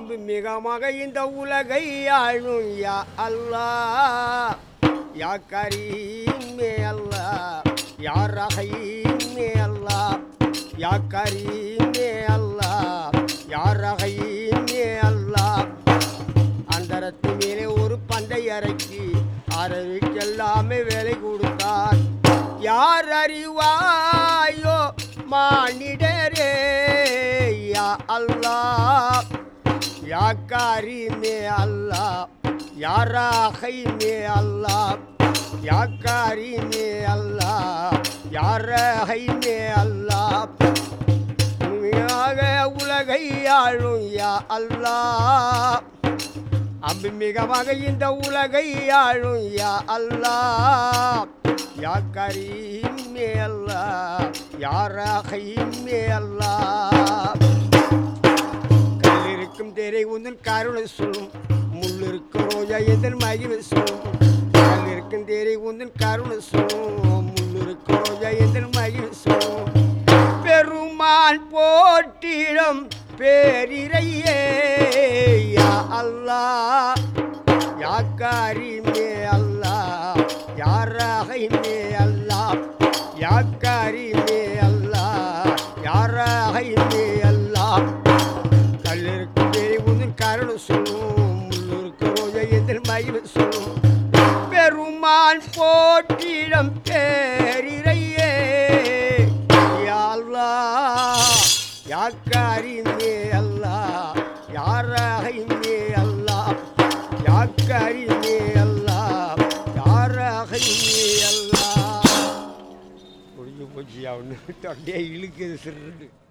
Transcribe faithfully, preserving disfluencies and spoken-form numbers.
அம்பு மிகமாக இந்த உலகை ஆளும் யா அல்லாஹ் யா கரீமே அல்லாஹ் யா ரஹீமே அல்லாஹ் யா கரீமே அல்லாஹ் யா ரஹீமே அல்லாஹ். அந்தரத்து மேலே ஒரு பண்டை இறக்கி அரவிக்கெல்லாமே வேலை கொடுத்தார். யார் அறிவாயோ மானிடரே யா அல்லாஹ் யா கரீமே அல்லாஹ் யா ரஹீமே அல்லாஹ் யா கரீமே அல்லாஹ் யா ரஹீமே அல்லாஹ். உண்மையாக உலகை ஆளும் யா அல்லாஹ் அம்பு மிகமாக இந்த உலகை ஆளும் யா அல்லாஹ் யா கரீமே அல்லாஹ் யா ரஹீமே அல்லாஹ். கல்லிருக்கும் தேரை உந்தன் கருணை சொல்லும், முள்ளிருக்கும் ரோஜா எந்தன் மகிமை சொல்லும். கல்லிருக்கும் தேரை உந்தன் கருணை சொல்லும், முள்ளிருக்கும் ரோஜா எந்தன் மகிமை சொல்லும். பெருமான் போற்றிடம் பேரிரையே யா அல்லாஹ் யா கரீமே அல்லாஹ் யா ரஹீமே அல்லாஹ் யா கரீமே அல்லாஹ் யா ரஹீமே அல்லாஹ். கல்லிருக்கும் தேரை உந்தன் கருணை சொல்லும், முள்ளிருக்கும் ரோஜா எந்தன் மகிமை சொல்லும். பெருமான் போற்றிடம் பேரிரையே யா அல்லாஹ் யா கரீமே அல்லாஹ் யா ரஹீமே அல்லாஹ் யா கரீமே அல்லாஹ் யா ரஹீமே அல்லாஹ். முடிஞ்சு போச்சு அவனு தொண்டையை இழுக்குது சிறு.